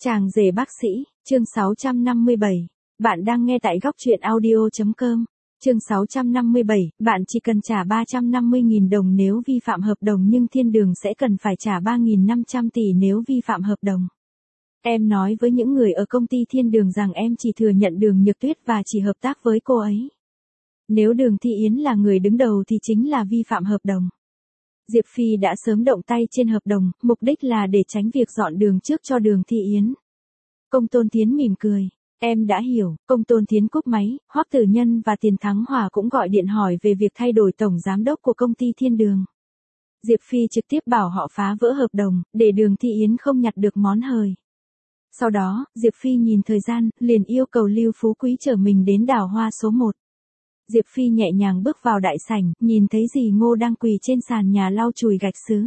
Chàng rể bác sĩ, chương 657. Bạn đang nghe tại góc truyện audio.com. Chương 657, bạn chỉ cần trả 350.000 đồng nếu vi phạm hợp đồng nhưng thiên đường sẽ cần phải trả 3.500 tỷ nếu vi phạm hợp đồng. Em nói với những người ở công ty thiên đường rằng em chỉ thừa nhận Đường Nhược Tuyết và chỉ hợp tác với cô ấy. Nếu Đường Thị Yến là người đứng đầu thì chính là vi phạm hợp đồng. Diệp Phi đã sớm động tay trên hợp đồng, mục đích là để tránh việc dọn đường trước cho Đường Thị Yến. Công Tôn Thiến mỉm cười. Em đã hiểu. Công Tôn Thiến cúp máy, Hoắc Tử Nhân và Tiền Thắng Hòa cũng gọi điện hỏi về việc thay đổi tổng giám đốc của công ty thiên đường. Diệp Phi trực tiếp bảo họ phá vỡ hợp đồng, để Đường Thị Yến không nhặt được món hời. Sau đó, Diệp Phi nhìn thời gian, liền yêu cầu Lưu Phú Quý chở mình đến đào hoa số 1. Diệp Phi nhẹ nhàng bước vào đại sảnh, nhìn thấy dì Ngô đang quỳ trên sàn nhà lau chùi gạch sứ.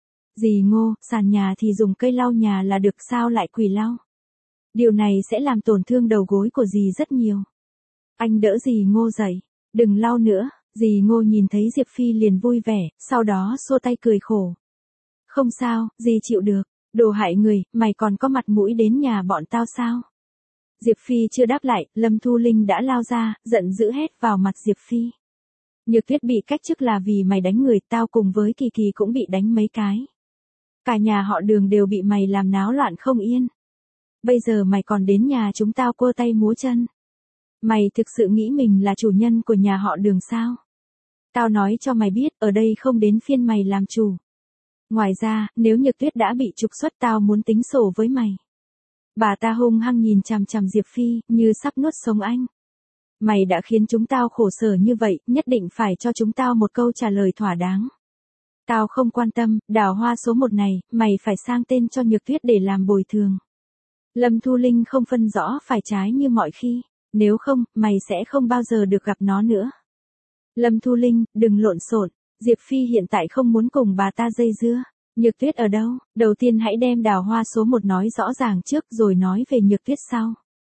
Dì Ngô, sàn nhà thì dùng cây lau nhà là được, sao lại quỳ lau? Điều này sẽ làm tổn thương đầu gối của dì rất nhiều. Anh đỡ dì Ngô dậy. Đừng lau nữa. Dì Ngô nhìn thấy Diệp Phi liền vui vẻ, sau đó xua tay cười khổ. Không sao, dì chịu được. Đồ hại người, mày còn có mặt mũi đến nhà bọn tao sao? Diệp Phi chưa đáp lại, Lâm Thu Linh đã lao ra, giận dữ hét vào mặt Diệp Phi. Nhược Tuyết bị cách chức là vì mày đánh người, tao cùng với Kỳ Kỳ cũng bị đánh mấy cái. Cả nhà họ Đường đều bị mày làm náo loạn không yên. Bây giờ mày còn đến nhà chúng tao quơ tay múa chân. Mày thực sự nghĩ mình là chủ nhân của nhà họ Đường sao? Tao nói cho mày biết, ở đây không đến phiên mày làm chủ. Ngoài ra, nếu Nhược Tuyết đã bị trục xuất tao muốn tính sổ với mày. Bà ta hung hăng nhìn chằm chằm Diệp Phi, như sắp nuốt sống anh. Mày đã khiến chúng tao khổ sở như vậy, nhất định phải cho chúng tao một câu trả lời thỏa đáng. Tao không quan tâm, đào hoa số 1 này, mày phải sang tên cho Nhược Tuyết để làm bồi thường. Lâm Thu Linh không phân rõ phải trái như mọi khi, nếu không, mày sẽ không bao giờ được gặp nó nữa. Lâm Thu Linh, đừng lộn xộn. Diệp Phi hiện tại không muốn cùng bà ta dây dưa. Nhược Tuyết ở đâu? Đầu tiên hãy đem đào hoa số 1 nói rõ ràng trước rồi nói về Nhược Tuyết sau.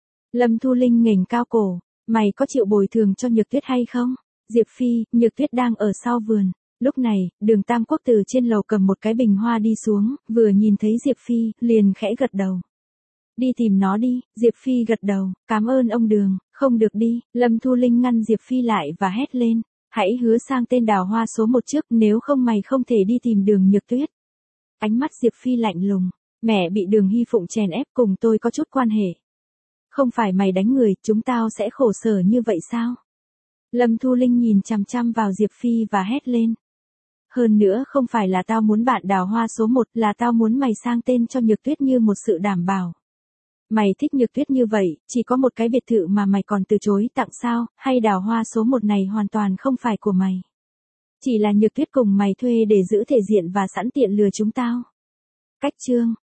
Lâm Thu Linh nghềnh cao cổ. Mày có chịu bồi thường cho Nhược Tuyết hay không? Diệp Phi, Nhược Tuyết đang ở sau vườn. Lúc này, Đường Tam Quốc từ trên lầu cầm một cái bình hoa đi xuống, vừa nhìn thấy Diệp Phi, liền khẽ gật đầu. Đi tìm nó đi. Diệp Phi gật đầu. Cảm ơn ông Đường. Không được đi. Lâm Thu Linh ngăn Diệp Phi lại và hét lên. Hãy hứa sang tên đào hoa số 1 trước, nếu không mày không thể đi tìm Đường Nhược Tuyết. Ánh mắt Diệp Phi lạnh lùng. Mẹ bị Đường Hy Phụng chèn ép, cùng tôi có chút quan hệ. Không phải mày đánh người, chúng tao sẽ khổ sở như vậy sao? Lâm Thu Linh nhìn chằm chằm vào Diệp Phi và hét lên. Hơn nữa không phải là tao muốn bạn đào hoa số 1, là tao muốn mày sang tên cho Nhược Tuyết như một sự đảm bảo. Mày thích Nhược Tuyết như vậy, chỉ có một cái biệt thự mà mày còn từ chối tặng sao, hay đào hoa số 1 này hoàn toàn không phải của mày. Chỉ là Nhược Tuyết cùng mày thuê để giữ thể diện và sẵn tiện lừa chúng tao. Cách chương.